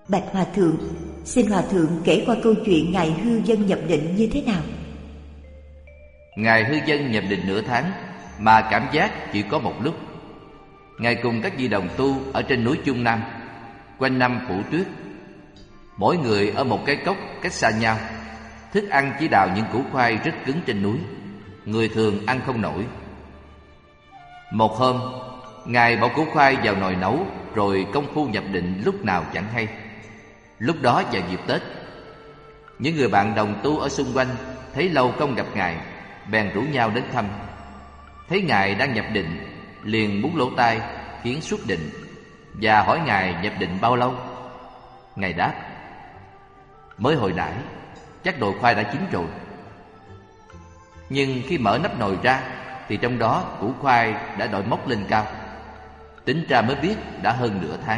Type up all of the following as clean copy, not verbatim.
Bạch Hòa Thượng, xin Hòa Thượng kể qua câu chuyện Ngài Hư Vân nhập định như thế nào? Ngài Hư Vân nhập định nửa tháng, mà cảm giác chỉ có một lúc. Ngài cùng các vị đồng tu ở trên núi Trung Nam, quanh năm phủ tuyết. Mỗi người ở một cái cốc cách xa nhau. Thức ăn chỉ đào những củ khoai rất cứng trên núi, người thường ăn không nổi. Một hôm, Ngài bỏ củ khoai vào nồi nấu, rồi công phu nhập định lúc nào chẳng hay. Lúc đó vào dịp Tết, những người bạn đồng tu ở xung quanh thấy lâu không gặp Ngài, bèn rủ nhau đến thăm. Thấy Ngài đang nhập định, liền búng lỗ tai khiến xuất định, và hỏi Ngài nhập định bao lâu. Ngài đáp: mới hồi nãy, chắc nồi khoai đã chín rồi. Nhưng khi mở nắp nồi ra thì trong đó củ khoai đã đội mốc lên cao. Tính ra mới biết đã hơn nửa tháng.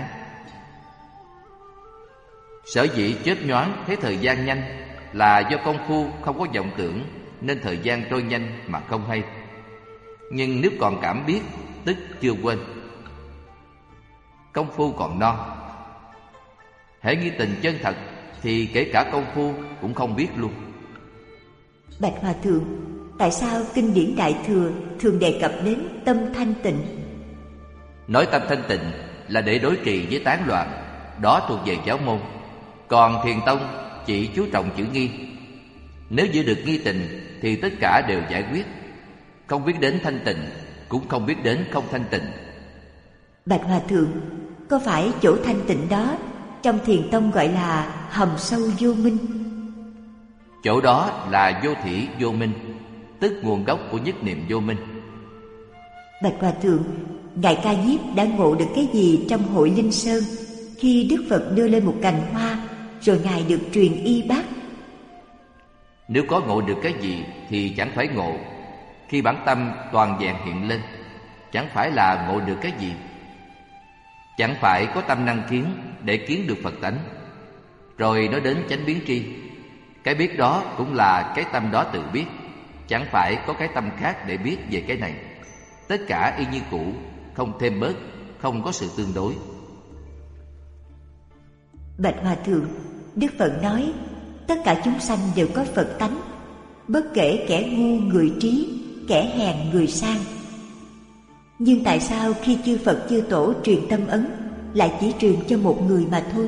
Sở dĩ chớp nhoáng thấy thời gian nhanh là do công phu không có vọng tưởng, nên thời gian trôi nhanh mà không hay. Nhưng nếu còn cảm biết, tức chưa quên. Công phu còn non. Hễ nghĩ tình chân thật thì kể cả công phu cũng không biết luôn. Bạch Hòa Thượng, tại sao kinh điển Đại Thừa thường đề cập đến tâm thanh tịnh? Nói tâm thanh tịnh là để đối trì với tán loạn, đó thuộc về giáo môn. Còn Thiền tông chỉ chú trọng chữ nghi. Nếu giữ được nghi tình thì tất cả đều giải quyết. Không biết đến thanh tịnh, cũng không biết đến không thanh tịnh. Bạch Hòa Thượng, có phải chỗ thanh tịnh đó trong Thiền tông gọi là hầm sâu vô minh? Chỗ đó là vô thỉ vô minh, tức nguồn gốc của nhất niệm vô minh. Bạch Hòa Thượng, Ngài Ca Diếp đã ngộ được cái gì trong hội Linh Sơn khi Đức Phật đưa lên một cành hoa, rồi Ngài được truyền y bát? Nếu có ngộ được cái gì thì chẳng phải ngộ. Khi bản tâm toàn vẹn hiện lên, chẳng phải là ngộ được cái gì. Chẳng phải có tâm năng kiến để kiến được Phật tánh. Rồi nói đến chánh biến tri, cái biết đó cũng là cái tâm đó tự biết. Chẳng phải có cái tâm khác để biết về cái này. Tất cả y như cũ, không thêm bớt, không có sự tương đối. Bạch Hòa Thượng, Đức Phật nói tất cả chúng sanh đều có Phật tánh, bất kể kẻ ngu người trí, kẻ hèn người sang. Nhưng tại sao khi chư Phật chư Tổ truyền tâm ấn lại chỉ truyền cho một người mà thôi?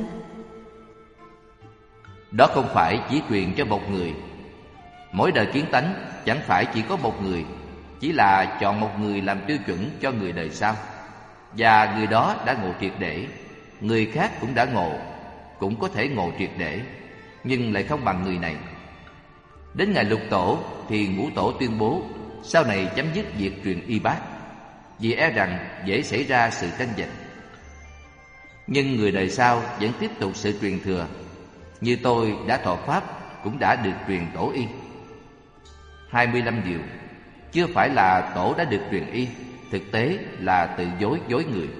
Đó không phải chỉ truyền cho một người. Mỗi đời kiến tánh chẳng phải chỉ có một người, chỉ là chọn một người làm tiêu chuẩn cho người đời sau. Và người đó đã ngộ triệt để. Người khác cũng đã ngộ, cũng có thể ngộ triệt để, nhưng lại không bằng người này. Đến ngày Lục Tổ thì Ngũ Tổ tuyên bố sau này chấm dứt việc truyền y bát, vì e rằng dễ xảy ra sự tranh giành. Nhưng người đời sau vẫn tiếp tục sự truyền thừa. Như tôi đã thọ pháp cũng đã được truyền tổ y. 25 điều chưa phải là tổ đã được truyền y, thực tế là tự dối người.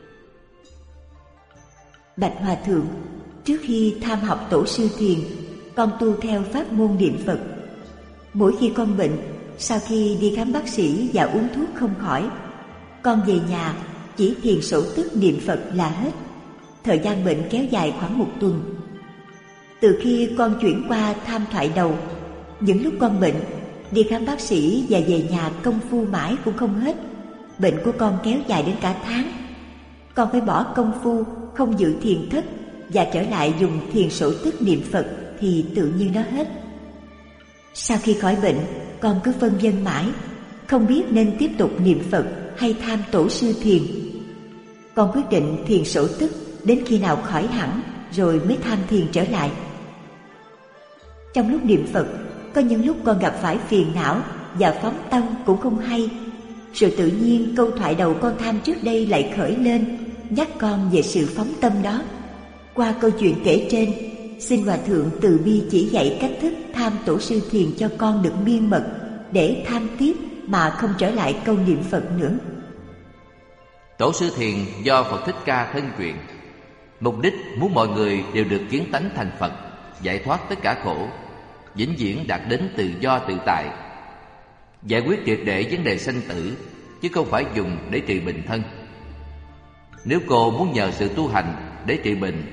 Bạch Hòa Thượng, trước khi tham học Tổ sư Thiền, con tu theo pháp môn niệm Phật. Mỗi khi con bệnh, sau khi đi khám bác sĩ và uống thuốc không khỏi, con về nhà chỉ thiền sổ tức niệm Phật là hết. Thời gian bệnh kéo dài khoảng 1 tuần. Từ khi con chuyển qua tham thoại đầu, những lúc con bệnh, đi khám bác sĩ và về nhà công phu mãi cũng không hết. Bệnh của con kéo dài đến cả tháng. Con phải bỏ công phu, không giữ thiền thất và trở lại dùng thiền sổ tức niệm Phật thì tự nhiên nó hết. Sau khi khỏi bệnh, con cứ phân vân mãi, không biết nên tiếp tục niệm Phật hay tham Tổ sư Thiền. Con quyết định thiền sổ tức đến khi nào khỏi hẳn rồi mới tham thiền trở lại. Trong lúc niệm Phật, có những lúc con gặp phải phiền não và phóng tâm cũng không hay. Rồi tự nhiên câu thoại đầu con tham trước đây lại khởi lên, nhắc con về sự phóng tâm đó. Qua câu chuyện kể trên, xin Hòa Thượng từ bi chỉ dạy cách thức tham Tổ sư Thiền cho con được miên mật, để tham tiếp mà không trở lại câu niệm Phật nữa. Tổ sư Thiền do Phật Thích Ca thân truyền, mục đích muốn mọi người đều được kiến tánh thành Phật, giải thoát tất cả khổ, vĩnh viễn đạt đến tự do tự tại, giải quyết triệt để vấn đề sanh tử, chứ không phải dùng để trị bệnh thân. Nếu cô muốn nhờ sự tu hành để trị bệnh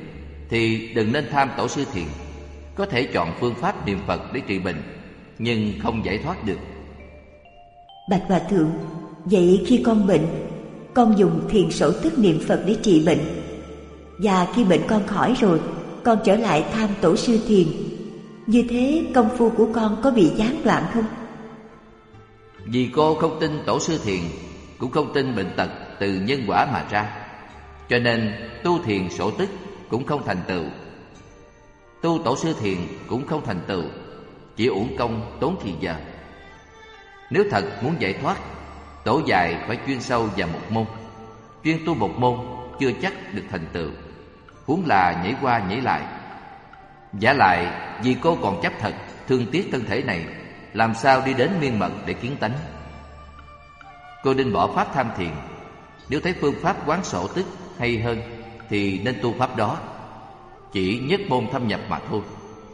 thì đừng nên tham tổ sư thiền. Có thể chọn phương pháp niệm Phật để trị bệnh, nhưng không giải thoát được. Bạch Hòa Thượng, vậy khi con bệnh, con dùng thiền sổ tức niệm Phật để trị bệnh, và khi bệnh con khỏi rồi, con trở lại tham tổ sư thiền, như thế công phu của con có bị gián đoạn không? Vì cô không tin tổ sư thiền, cũng không tin bệnh tật từ nhân quả mà ra, cho nên tu thiền sổ tức cũng không thành tựu, tu tổ sư thiền cũng không thành tựu, chỉ uổng công tốn thì giờ. Nếu thật muốn giải thoát, tổ dài phải chuyên sâu vào một môn. Chuyên tu một môn chưa chắc được thành tựu, huống là nhảy qua nhảy lại. Vả lại, vì cô còn chấp thật, thương tiếc thân thể này, làm sao đi đến miên mật để kiến tánh. Cô nên bỏ pháp tham thiền. Nếu thấy phương pháp quán sổ tức hay hơn thì nên tu pháp đó, chỉ nhất môn thâm nhập mà thôi.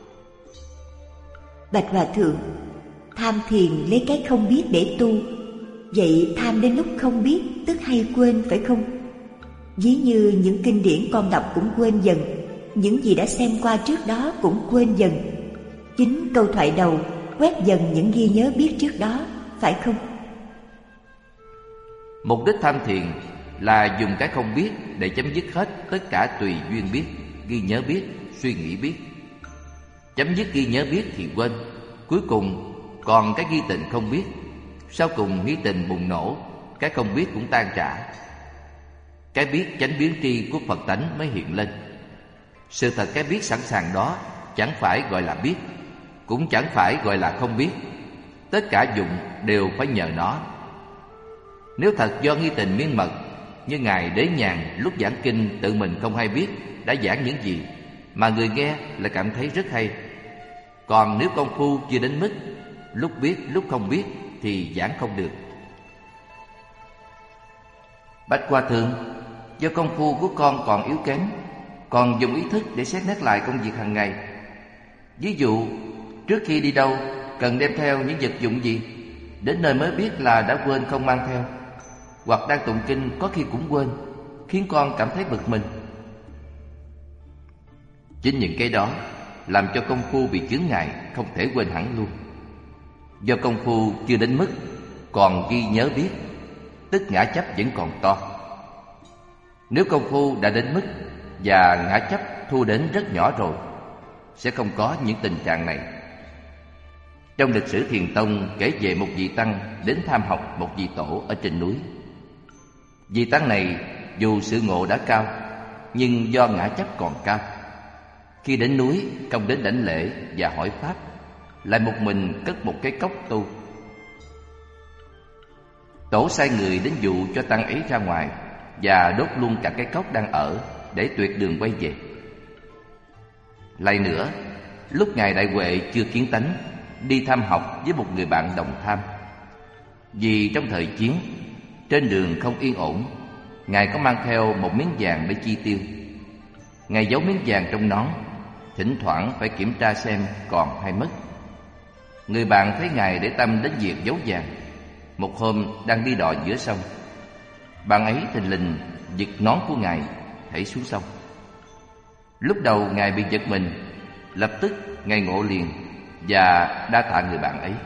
Bạch Hòa Thượng, tham thiền lấy cái không biết để tu, vậy tham đến lúc không biết tức hay quên phải không? Ví như những kinh điển con đọc cũng quên dần, những gì đã xem qua trước đó cũng quên dần. Chính câu thoại đầu quét dần những ghi nhớ biết trước đó, phải không? Mục đích tham thiền là dùng cái không biết để chấm dứt hết tất cả tùy duyên biết, ghi nhớ biết, suy nghĩ biết. Chấm dứt ghi nhớ biết thì quên, cuối cùng còn cái ghi tình không biết. Sau cùng nghi tình bùng nổ, cái không biết cũng tan rã. Cái biết chánh biến tri của Phật tánh mới hiện lên. Sự thật cái biết sẵn sàng đó chẳng phải gọi là biết, cũng chẳng phải gọi là không biết. Tất cả dụng đều phải nhờ nó. Nếu thật do nghi tình miên mật, như Ngài Đế Nhàn lúc giảng kinh tự mình không hay biết đã giảng những gì, mà người nghe lại cảm thấy rất hay. Còn nếu công phu chưa đến mức lúc biết lúc không biết thì giảng không được. Bạch Hòa Thượng, do công phu của con còn yếu kém, còn dùng ý thức để xét nét lại công việc hàng ngày. Ví dụ, trước khi đi đâu cần đem theo những vật dụng gì, đến nơi mới biết là đã quên không mang theo, hoặc đang tụng kinh có khi cũng quên, khiến con cảm thấy bực mình. Chính những cái đó làm cho công phu bị chướng ngại, không thể quên hẳn luôn. Do công phu chưa đến mức còn ghi nhớ biết, tức ngã chấp vẫn còn to. Nếu công phu đã đến mức và ngã chấp thu đến rất nhỏ rồi, sẽ không có những tình trạng này. Trong lịch sử Thiền Tông kể về một vị tăng đến tham học một vị tổ ở trên núi. Vị tăng này dù sự ngộ đã cao, nhưng do ngã chấp còn cao. Khi đến núi, không đến đảnh lễ và hỏi pháp, lại một mình cất một cái cốc tu. Tổ sai người đến dụ cho tăng ấy ra ngoài và đốt luôn cả cái cốc đang ở để tuyệt đường quay về. Lại nữa, lúc Ngài Đại Huệ chưa kiến tánh, đi thăm học với một người bạn đồng tham. Vì trong thời chiến, trên đường không yên ổn, Ngài có mang theo một miếng vàng để chi tiêu. Ngài giấu miếng vàng trong nón, thỉnh thoảng phải kiểm tra xem còn hay mất. Người bạn thấy Ngài để tâm đến việc giấu vàng. Một hôm đang đi đò giữa sông, bạn ấy thình lình giật nón của Ngài thảy xuống sông. Lúc đầu Ngài bị giật mình, lập tức Ngài ngộ liền và đa tạ người bạn ấy.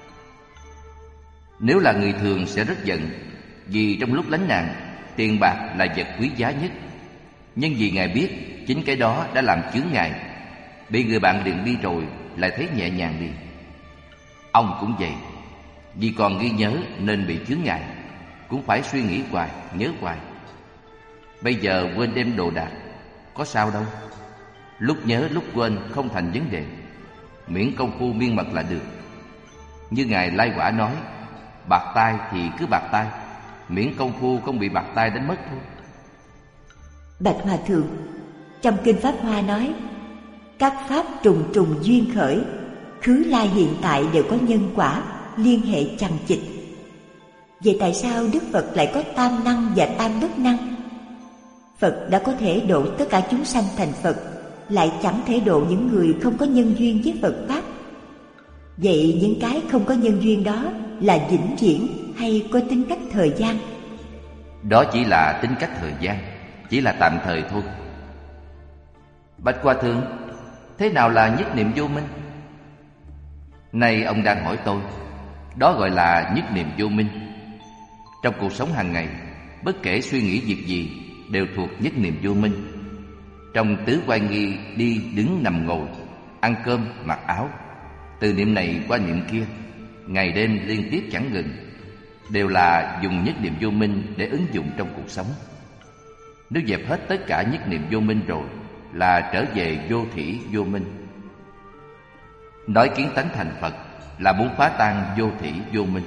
Nếu là người thường sẽ rất giận, vì trong lúc lánh nạn, tiền bạc là vật quý giá nhất. Nhưng vì Ngài biết chính cái đó đã làm chướng ngại, bị người bạn liền đi rồi lại thấy nhẹ nhàng đi. Ông cũng vậy, vì còn ghi nhớ nên bị chướng ngại, cũng phải suy nghĩ hoài, nhớ hoài. Bây giờ quên đem đồ đạc, có sao đâu. Lúc nhớ lúc quên không thành vấn đề, miễn công phu miên mật là được. Như Ngài Lai Quả nói, bạc tai thì cứ bạc tai, miễn công phu không bị bạc tai đến mất thôi. Bạch Hòa Thượng, trong Kinh Pháp Hoa nói, các pháp trùng trùng duyên khởi, khứ lai hiện tại đều có nhân quả, liên hệ chằng chịt. Vậy tại sao Đức Phật lại có tam năng và tam bất năng? Phật đã có thể độ tất cả chúng sanh thành Phật, lại chẳng thể độ những người không có nhân duyên với Phật Pháp. Vậy những cái không có nhân duyên đó là vĩnh viễn hay có tính cách thời gian? Đó chỉ là tính cách thời gian, chỉ là tạm thời thôi. Bạch Hòa Thượng, thế nào là nhất niệm vô minh? Nay ông đang hỏi tôi. Đó gọi là nhất niệm vô minh. Trong cuộc sống hàng ngày, bất kể suy nghĩ việc gì đều thuộc nhất niệm vô minh. Trong tứ oai nghi đi đứng nằm ngồi, ăn cơm mặc áo, từ niệm này qua niệm kia, ngày đêm liên tiếp chẳng ngừng, đều là dùng nhất niệm vô minh để ứng dụng trong cuộc sống. Nếu dẹp hết tất cả nhất niệm vô minh rồi là trở về vô thỉ vô minh. Nói kiến tánh thành Phật là muốn phá tan vô thỉ vô minh.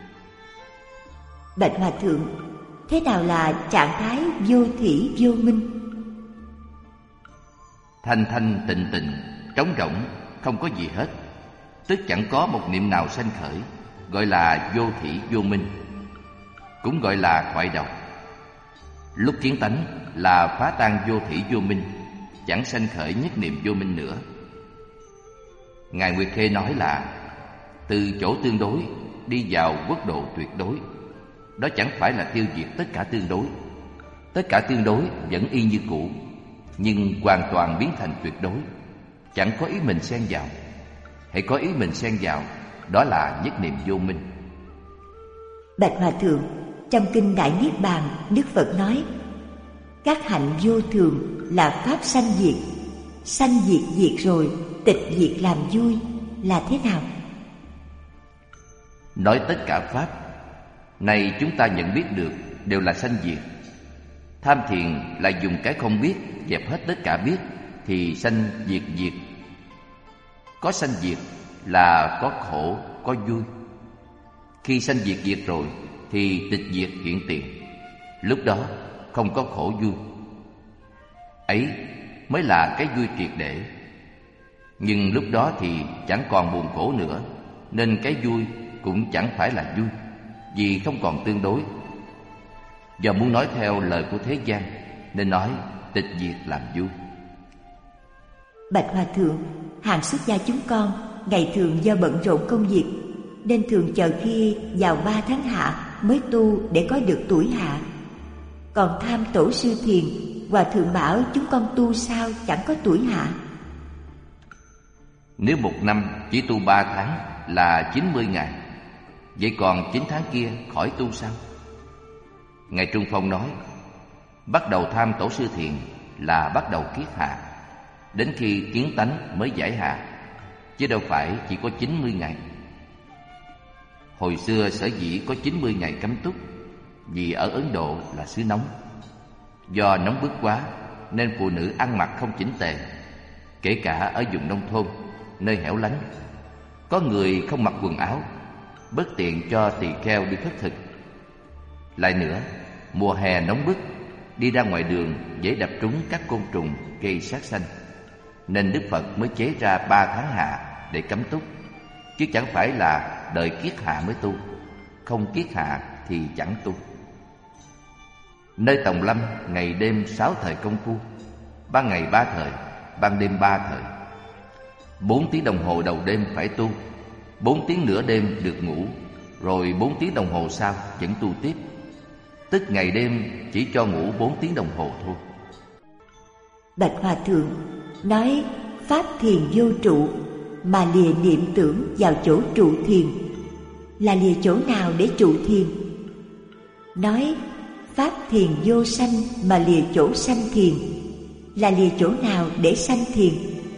Bạch Hòa Thượng, thế nào là trạng thái vô thỉ vô minh? Thanh thanh tịnh tịnh, trống rỗng, không có gì hết, tức chẳng có một niệm nào sanh khởi, gọi là vô thỉ vô minh, cũng gọi là thoại độc. Lúc kiến tánh là phá tan vô thỉ vô minh, chẳng sanh khởi nhất niệm vô minh nữa. Ngài Nguyệt Khê nói là từ chỗ tương đối đi vào quốc độ tuyệt đối. Đó chẳng phải là tiêu diệt tất cả tương đối. Tất cả tương đối vẫn y như cũ, nhưng hoàn toàn biến thành tuyệt đối, chẳng có ý mình xen vào. Hãy có ý mình xen vào, đó là nhất niệm vô minh. Bạch Hòa Thượng, trong kinh Đại Niết Bàn, Đức Phật nói các hạnh vô thường là pháp sanh diệt. Sanh diệt diệt rồi, tịch diệt làm vui là thế nào? Nói tất cả pháp này chúng ta nhận biết được đều là sanh diệt. Tham thiền là dùng cái không biết dẹp hết tất cả biết thì sanh diệt diệt. Có sanh diệt là có khổ, có vui. Khi sanh diệt diệt rồi thì tịch diệt hiện tiền. Lúc đó không có khổ vui. Ấy mới là cái vui triệt để. Nhưng lúc đó thì chẳng còn buồn khổ nữa, nên cái vui cũng chẳng phải là vui, vì không còn tương đối. Do muốn nói theo lời của thế gian nên nói tịch diệt làm vui. Bạch Hòa Thượng, hàng xuất gia chúng con ngày thường do bận rộn công việc nên thường chờ khi vào 3 tháng hạ mới tu để có được tuổi hạ. Còn tham tổ sư thiền, Hòa Thượng bảo chúng con tu sao chẳng có tuổi hạ? Nếu một năm chỉ tu 3 tháng là 90 ngày, vậy còn 9 tháng kia khỏi tu sao? Ngài Trung Phong nói bắt đầu tham tổ sư thiền là bắt đầu kiết hạ, đến khi kiến tánh mới giải hạ, chứ đâu phải chỉ có 90 ngày. Hồi xưa sở dĩ có 90 ngày cấm túc vì ở Ấn Độ là xứ nóng. Do nóng bức quá nên phụ nữ ăn mặc không chỉnh tề, kể cả ở vùng nông thôn, nơi hẻo lánh. Có người không mặc quần áo, bất tiện cho tỳ kheo đi khất thực. Lại nữa, mùa hè nóng bức, đi ra ngoài đường dễ đập trúng các côn trùng gây sát sanh, nên Đức Phật mới chế ra 3 tháng hạ để cấm túc, chứ chẳng phải là đợi kiết hạ mới tu. Không kiết hạ thì chẳng tu. Nơi Tòng Lâm ngày đêm 6 thời công phu, ban ngày 3 thời, ban đêm 3 thời. 4 tiếng đồng hồ đầu đêm phải tu, 4 tiếng nửa đêm được ngủ, rồi 4 tiếng đồng hồ sau vẫn tu tiếp. Tức ngày đêm chỉ cho ngủ 4 tiếng đồng hồ thôi. Bạch Hòa Thượng nói pháp thiền vô trụ, mà lìa niệm tưởng vào chỗ trụ thiền. Là lìa chỗ nào để trụ thiền? Nói pháp thiền vô sanh, mà lìa chỗ sanh thiền. Là lìa chỗ nào để sanh thiền?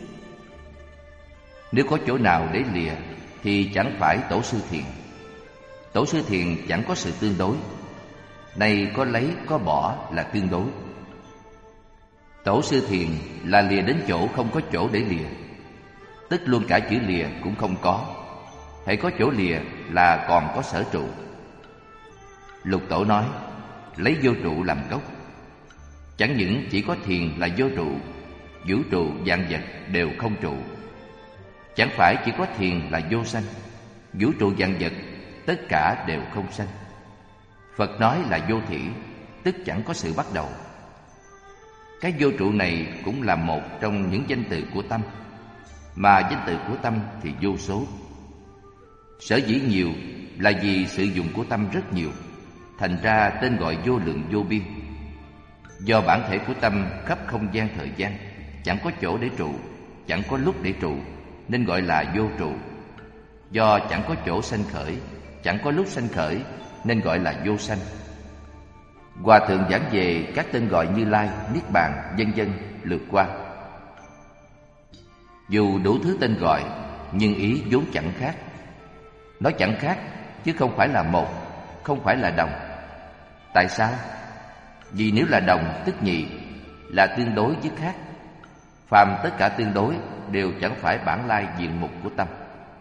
Nếu có chỗ nào để lìa thì chẳng phải tổ sư thiền. Tổ sư thiền chẳng có sự tương đối. Này có lấy có bỏ là tương đối. Tổ sư thiền là lìa đến chỗ không có chỗ để lìa, tức luôn cả chữ lìa cũng không có. Hãy có chỗ lìa là còn có sở trụ. Lục Tổ nói lấy vô trụ làm gốc. Chẳng những chỉ có thiền là vô trụ, vũ trụ vạn vật đều không trụ. Chẳng phải chỉ có thiền là vô sanh, vũ trụ vạn vật tất cả đều không sanh. Phật nói là vô thỉ, tức chẳng có sự bắt đầu. Cái vô trụ này cũng là một trong những danh từ của tâm, mà danh từ của tâm thì vô số. Sở dĩ nhiều là vì sự dùng của tâm rất nhiều, thành ra tên gọi vô lượng vô biên. Do bản thể của tâm khắp không gian thời gian, chẳng có chỗ để trụ, chẳng có lúc để trụ, nên gọi là vô trụ. Do chẳng có chỗ sanh khởi, chẳng có lúc sanh khởi, nên gọi là vô sanh. Hòa thượng giảng về các tên gọi Như Lai, Niết Bàn, vân vân lượt qua. Dù đủ thứ tên gọi, nhưng ý vốn chẳng khác. Nói chẳng khác, chứ không phải là một, không phải là đồng. Tại sao? Vì nếu là đồng tức nhị, là tương đối với khác. Phàm tất cả tương đối đều chẳng phải bản lai diện mục của tâm.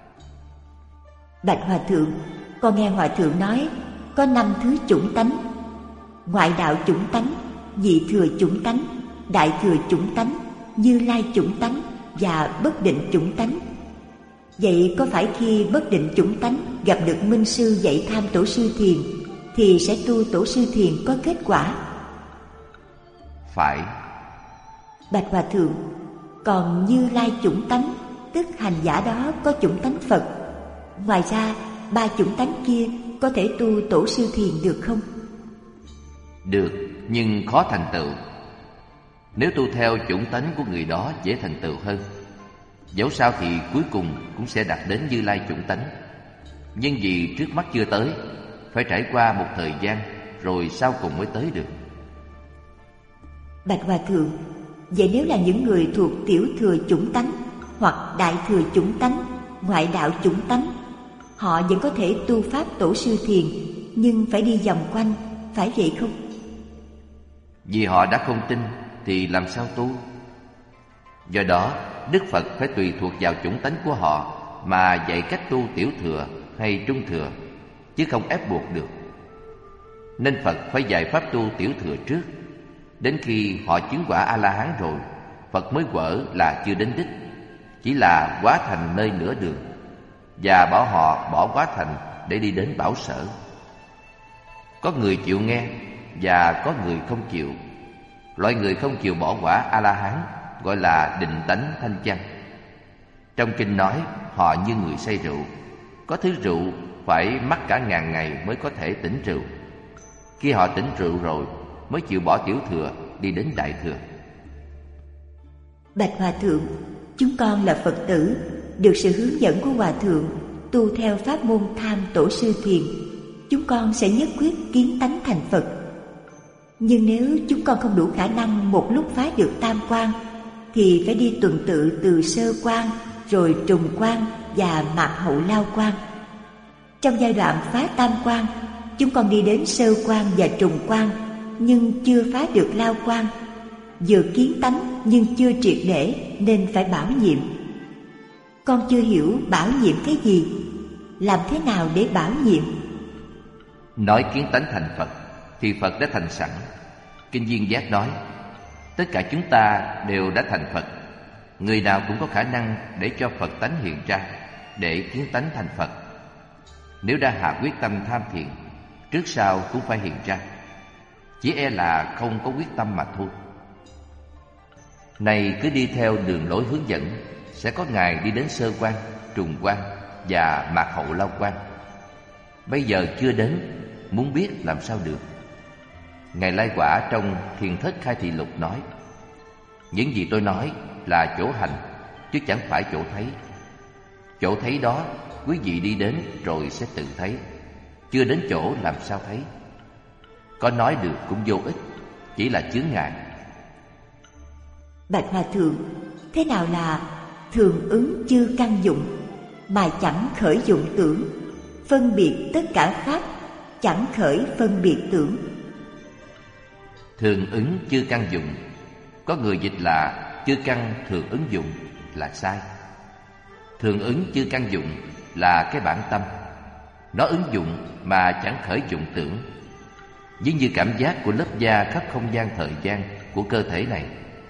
Bạch Hòa Thượng, con nghe Hòa Thượng nói có 5 thứ chủng tánh: ngoại đạo chủng tánh, nhị thừa chủng tánh, đại thừa chủng tánh, Như Lai chủng tánh và bất định chủng tánh. Vậy có phải khi bất định chủng tánh gặp được minh sư dạy tham tổ sư thiền thì sẽ tu tổ sư thiền có kết quả? Phải. Bạch Hòa Thượng, còn Như Lai chủng tánh, tức hành giả đó có chủng tánh Phật. Ngoài ra 3 chủng tánh kia có thể tu tổ sư thiền được không? Được, nhưng khó thành tựu. Nếu tu theo chủng tánh của người đó dễ thành tựu hơn. Dẫu sao thì cuối cùng cũng sẽ đạt đến Như Lai chủng tánh. Nhưng vì trước mắt chưa tới, phải trải qua một thời gian rồi sau cùng mới tới được. Bạch Hòa Thượng, vậy nếu là những người thuộc tiểu thừa chủng tánh hoặc đại thừa chủng tánh, ngoại đạo chủng tánh, họ vẫn có thể tu pháp tổ sư thiền, nhưng phải đi vòng quanh, phải vậy không? Vì họ đã không tin thì làm sao tu? Do đó Đức Phật phải tùy thuộc vào chủng tánh của họ mà dạy cách tu tiểu thừa hay trung thừa, chứ không ép buộc được. Nên Phật phải dạy pháp tu tiểu thừa trước. Đến khi họ chứng quả A-la-hán rồi, Phật mới quở là chưa đến đích, chỉ là hóa thành nơi nửa đường, và bảo họ bỏ hóa thành để đi đến bảo sở. Có người chịu nghe và có người không chịu. Loại người không chịu bỏ quả A-la-hán gọi là định tánh thanh văn. Trong kinh nói họ như người say rượu, có thứ rượu phải mắc cả ngàn ngày mới có thể tỉnh rượu. Khi họ tỉnh rượu rồi mới chịu bỏ tiểu thừa đi đến đại thừa. Bạch Hòa Thượng, chúng con là Phật tử, được sự hướng dẫn của Hòa Thượng tu theo pháp môn tham tổ sư thiền, chúng con sẽ nhất quyết kiến tánh thành Phật. Nhưng nếu chúng con không đủ khả năng một lúc phá được tam quan, thì phải đi tuần tự từ sơ quan, rồi trùng quan và mạt hậu lao quan. Trong giai đoạn phá tam quan, chúng con đi đến sơ quan và trùng quan, nhưng chưa phá được lao quan. Vừa kiến tánh nhưng chưa triệt để nên phải bảo nhiệm. Con chưa hiểu bảo nhiệm cái gì, làm thế nào để bảo nhiệm? Nói kiến tánh thành Phật thì Phật đã thành sẵn. Kinh Duyên Giác nói tất cả chúng ta đều đã thành Phật. Người nào cũng có khả năng để cho Phật tánh hiện ra, để kiến tánh thành Phật. Nếu đã hạ quyết tâm tham thiền, trước sau cũng phải hiện ra. Chỉ e là không có quyết tâm mà thôi. Này cứ đi theo đường lối hướng dẫn, sẽ có ngày đi đến sơ quan, trùng quan và mạt hậu lao quan. Bây giờ chưa đến, muốn biết làm sao được. Ngài Lai Quả trong Thiền Thất Khai Thị Lục nói: những gì tôi nói là chỗ hành, chứ chẳng phải chỗ thấy. Chỗ thấy đó quý vị đi đến rồi sẽ tự thấy. Chưa đến chỗ làm sao thấy? Có nói được cũng vô ích, chỉ là chướng ngại. Bạch Hòa Thượng, thế nào là thường ứng chư căn dụng mà chẳng khởi dụng tưởng, phân biệt tất cả pháp chẳng khởi phân biệt tưởng? Thường ứng chư căn dụng, có người dịch là chư căn thường ứng dụng là sai. Thường ứng chư căn dụng là cái bản tâm, nó ứng dụng mà chẳng khởi dụng tưởng. Giống như cảm giác của lớp da khắp không gian thời gian của cơ thể này.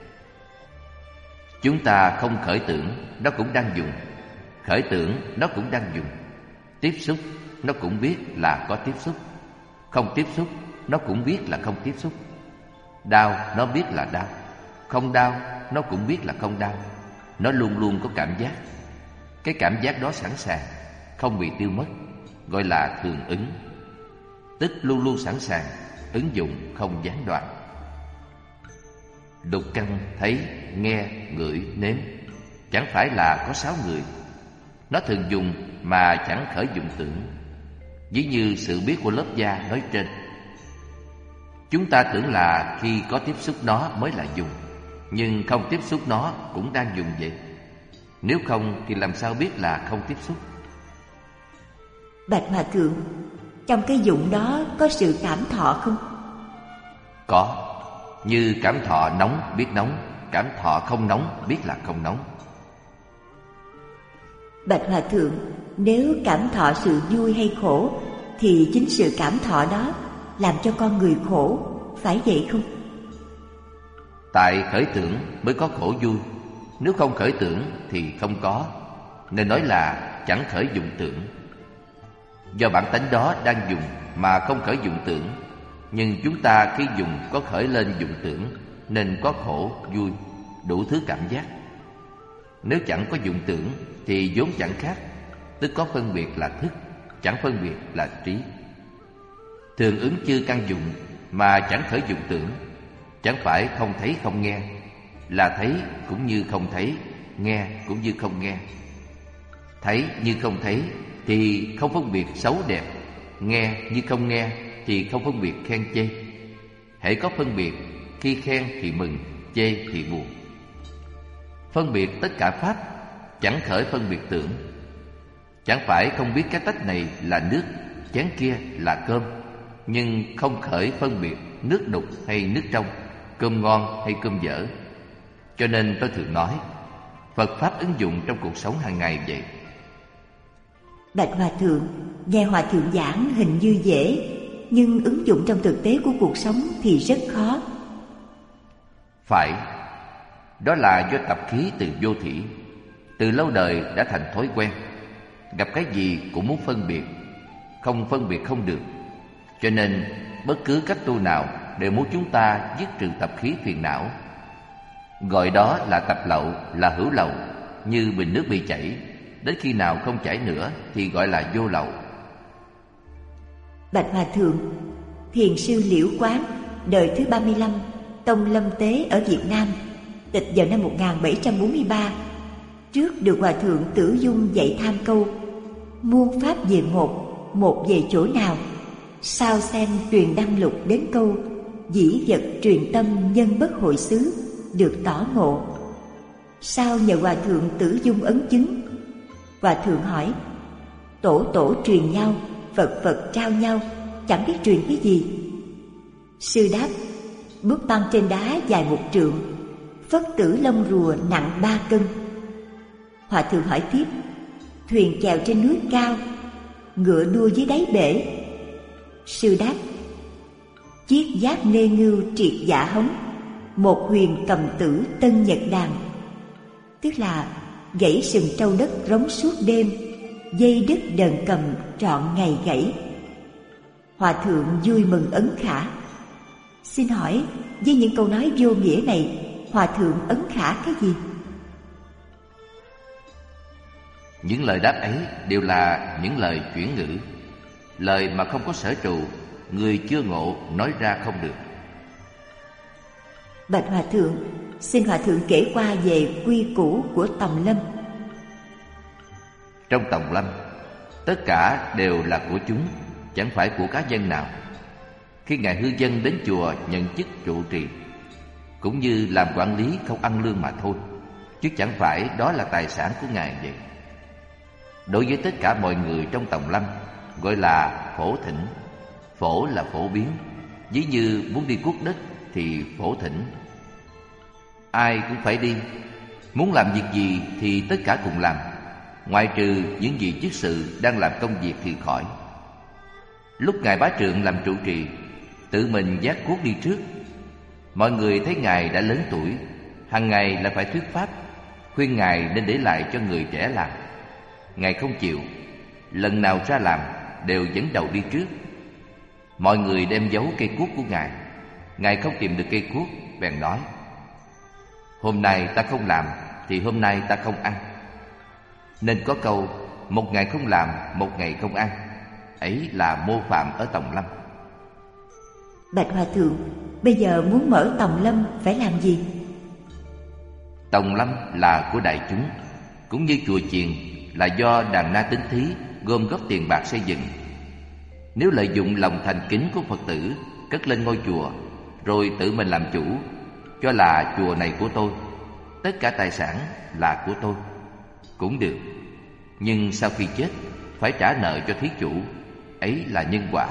Chúng ta không khởi tưởng, nó cũng đang dùng. Khởi tưởng, nó cũng đang dùng. Tiếp xúc, nó cũng biết là có tiếp xúc. Không tiếp xúc, nó cũng biết là không tiếp xúc. Đau, nó biết là đau. Không đau, nó cũng biết là không đau. Nó luôn luôn có cảm giác. Cái cảm giác đó sẵn sàng, không bị tiêu mất, gọi là thường ứng. Tức luôn luôn sẵn sàng, ứng dụng không gián đoạn. Lục căn thấy, nghe, ngửi, nếm, chẳng phải là có 6 người. Nó thường dùng mà chẳng khởi dụng tưởng, ví như sự biết của lớp da nói trên. Chúng ta tưởng là khi có tiếp xúc nó mới là dùng, nhưng không tiếp xúc nó cũng đang dùng vậy. Nếu không thì làm sao biết là không tiếp xúc? Bạch Hòa Thượng, trong cái dụng đó có sự cảm thọ không? Có. Như cảm thọ nóng biết nóng, cảm thọ không nóng biết là không nóng. Bạch Hòa Thượng, nếu cảm thọ sự vui hay khổ thì chính sự cảm thọ đó làm cho con người khổ, phải vậy không? Tại khởi tưởng mới có khổ vui, nếu không khởi tưởng thì không có, nên nói là chẳng khởi dụng tưởng. Do bản tánh đó đang dùng mà không khởi dụng tưởng, nhưng chúng ta khi dùng có khởi lên dụng tưởng, nên có khổ, vui, đủ thứ cảm giác. Nếu chẳng có dụng tưởng thì vốn chẳng khác, tức có phân biệt là thức, chẳng phân biệt là trí. Thường ứng chư căn dụng mà chẳng khởi dụng tưởng, chẳng phải không thấy không nghe, là thấy cũng như không thấy, nghe cũng như không nghe. Thấy như không thấy thì không phân biệt xấu đẹp, nghe như không nghe thì không phân biệt khen chê. Hễ có phân biệt, khi khen thì mừng, chê thì buồn. Phân biệt tất cả pháp, chẳng khởi phân biệt tưởng. Chẳng phải không biết cái tách này là nước, chén kia là cơm, nhưng không khởi phân biệt nước đục hay nước trong, cơm ngon hay cơm dở. Cho nên tôi thường nói, Phật Pháp ứng dụng trong cuộc sống hàng ngày vậy. Bạch Hòa Thượng, nghe Hòa Thượng giảng hình như dễ, nhưng ứng dụng trong thực tế của cuộc sống thì rất khó. Phải, đó là do tập khí từ vô thỉ, từ lâu đời đã thành thói quen. Gặp cái gì cũng muốn phân biệt, không phân biệt không được. Cho nên bất cứ cách tu nào đều muốn chúng ta dứt trừ tập khí phiền não. Gọi đó là tập lậu, là hữu lậu, như bình nước bị chảy, đến khi nào không chảy nữa thì gọi là vô lậu. Bạch Hòa Thượng, Thiền sư Liễu Quán, đời thứ 35, tông Lâm Tế ở Việt Nam, tịch vào năm 1743. Trước được Hòa Thượng Tử Dung dạy tham câu: muôn pháp về một về chỗ nào. Sao xem truyền đăng lục đến câu: dĩ vật truyền tâm nhân bất hội xứ, được tỏ ngộ. Sao nhờ Hòa Thượng Tử Dung ấn chứng? Hòa Thượng hỏi: tổ truyền nhau, Phật trao nhau, chẳng biết truyền cái gì. Sư đáp: bút băng trên đá dài 1 trượng, phất tử lông rùa nặng 3 cân. Hòa Thượng hỏi tiếp: thuyền chèo trên núi cao, ngựa đua dưới đáy bể. Sư đáp: chiết giác nê ngưu triệt dạ hống, một huyền cầm tử tân nhật đàn. Tức là gãy sừng trâu đất rống suốt đêm, dây đứt đờn cầm trọn ngày gãy. Hòa Thượng vui mừng ấn khả. Xin hỏi, với những câu nói vô nghĩa này, Hòa Thượng ấn khả cái gì? Những lời đáp ấy đều là những lời chuyển ngữ, lời mà không có sở trụ, người chưa ngộ nói ra không được. Bạch Hòa Thượng, xin Hòa Thượng kể qua về quy củ của Tòng Lâm. Trong Tòng Lâm, tất cả đều là của chúng, chẳng phải của cá nhân nào. Khi ngài hư dân đến chùa nhận chức trụ trì, cũng như làm quản lý không ăn lương mà thôi, chứ chẳng phải đó là tài sản của ngài vậy. Đối với tất cả mọi người trong Tòng Lâm, gọi là phổ thỉnh. Phổ là phổ biến, ví như muốn đi cuốc đất thì phổ thỉnh. Ai cũng phải đi, muốn làm việc gì thì tất cả cùng làm, ngoại trừ những vị chức sự đang làm công việc thì khỏi. Lúc ngài bá trượng làm trụ trì, tự mình vác cuốc đi trước. Mọi người thấy ngài đã lớn tuổi, hàng ngày lại phải thuyết pháp, khuyên ngài nên để lại cho người trẻ làm. Ngài không chịu, lần nào ra làm đều dẫn đầu đi trước. Mọi người đem giấu cây cuốc của ngài. Ngài không tìm được cây cuốc, bèn nói: hôm nay ta không làm thì hôm nay ta không ăn. Nên có câu: một ngày không làm, một ngày không ăn. Ấy là mô phạm ở Tòng Lâm. Bạch Hòa Thượng, bây giờ muốn mở tòng lâm phải làm gì? Tòng lâm là của đại chúng, cũng như chùa chiền là do đàn na tín thí gom góp tiền bạc xây dựng. Nếu lợi dụng lòng thành kính của Phật tử cất lên ngôi chùa, rồi tự mình làm chủ, cho là chùa này của tôi, tất cả tài sản là của tôi, cũng được. Nhưng sau khi chết phải trả nợ cho thí chủ, ấy là nhân quả.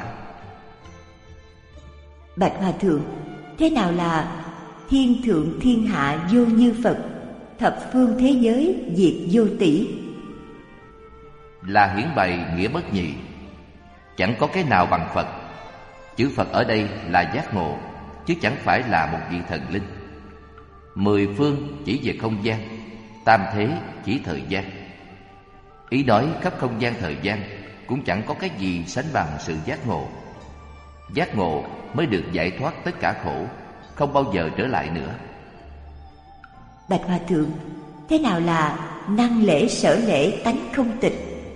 Bạch Hòa Thượng, thế nào là thiên thượng thiên hạ vô như Phật, thập phương thế giới diệt vô tỷ? Là hiển bày nghĩa bất nhị, chẳng có cái nào bằng Phật. Chữ Phật ở đây là giác ngộ, chứ chẳng phải là một vị thần linh. Mười phương chỉ về không gian, tam thế chỉ thời gian. Ý nói khắp không gian thời gian cũng chẳng có cái gì sánh bằng sự giác ngộ. Giác ngộ mới được giải thoát tất cả khổ, không bao giờ trở lại nữa. Bạch Hòa Thượng, thế nào là năng lễ sở lễ tánh không tịch?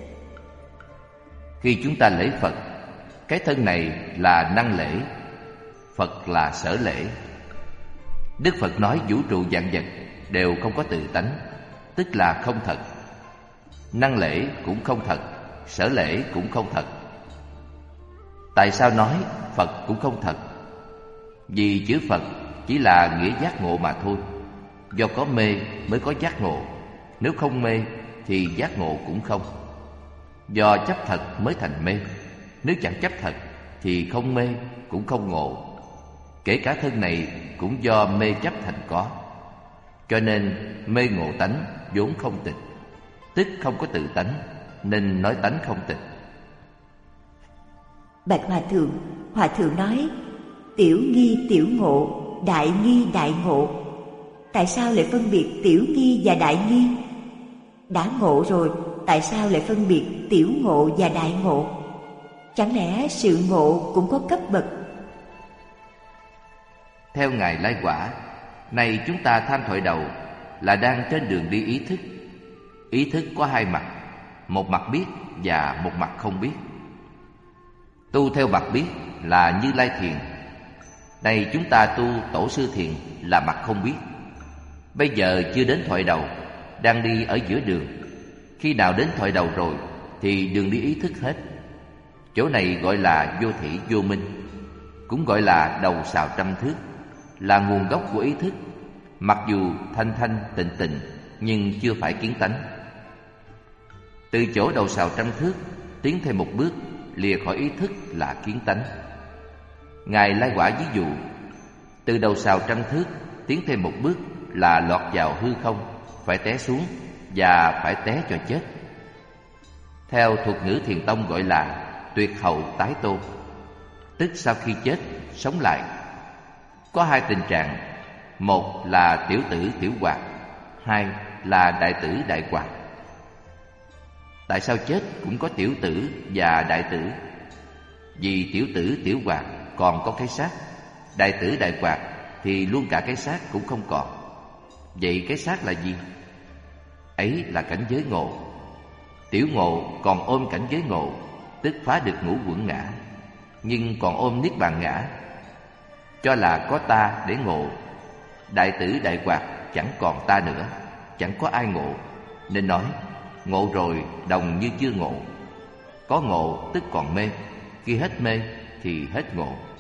Khi chúng ta lễ Phật, cái thân này là năng lễ, Phật là sở lễ. Đức Phật nói vũ trụ vạn vật đều không có tự tánh, tức là không thật. Năng lễ cũng không thật, sở lễ cũng không thật. Tại sao nói Phật cũng không thật? Vì chữ Phật chỉ là nghĩa giác ngộ mà thôi. Do có mê mới có giác ngộ, nếu không mê thì giác ngộ cũng không. Do chấp thật mới thành mê, nếu chẳng chấp thật thì không mê cũng không ngộ. Kể cả thân này cũng do mê chấp thành có. Cho nên mê ngộ tánh vốn không tịch, tức không có tự tánh, nên nói tánh không tịch. Bạch Hòa Thượng nói tiểu nghi tiểu ngộ, đại nghi đại ngộ. Tại sao lại phân biệt tiểu nghi và đại nghi? Đã ngộ rồi, tại sao lại phân biệt tiểu ngộ và đại ngộ? Chẳng lẽ sự ngộ cũng có cấp bậc? Theo Ngài Lai Quả, này chúng ta tham thoại đầu là đang trên đường đi ý thức. Ý thức có hai mặt, một mặt biết và một mặt không biết. Tu theo mặt biết là Như Lai Thiền. Này chúng ta tu Tổ Sư Thiền là mặt không biết. Bây giờ chưa đến thoại đầu, đang đi ở giữa đường. Khi nào đến thoại đầu rồi thì đường đi ý thức hết. Chỗ này gọi là vô thỉ vô minh, cũng gọi là đầu sào trăm thước, là nguồn gốc của ý thức. Mặc dù thanh thanh tịnh tịnh, nhưng chưa phải kiến tánh. Từ chỗ đầu sào trăm thước tiến thêm một bước, lìa khỏi ý thức là kiến tánh. Ngài Lai Quả ví dụ, từ đầu sào trăm thước tiến thêm một bước là lọt vào hư không, phải té xuống và phải té cho chết. Theo thuật ngữ Thiền tông gọi là tuyệt hậu tái tô, tức sau khi chết sống lại. Có hai tình trạng, một là tiểu tử tiểu hoạt, hai là đại tử đại hoạt. Tại sao chết cũng có tiểu tử và đại tử? Vì tiểu tử tiểu hoạt còn có cái xác, đại tử đại hoạt thì luôn cả cái xác cũng không còn. Vậy cái xác là gì? Ấy là cảnh giới ngộ. Tiểu ngộ còn ôm cảnh giới ngộ, tức phá được ngũ uẩn ngã, nhưng còn ôm niết bàn ngã, cho là có ta để ngộ. Đại tử đại hoạt chẳng còn ta nữa, chẳng có ai ngộ, nên nói ngộ rồi đồng như chưa ngộ. Có ngộ tức còn mê, khi hết mê thì hết ngộ.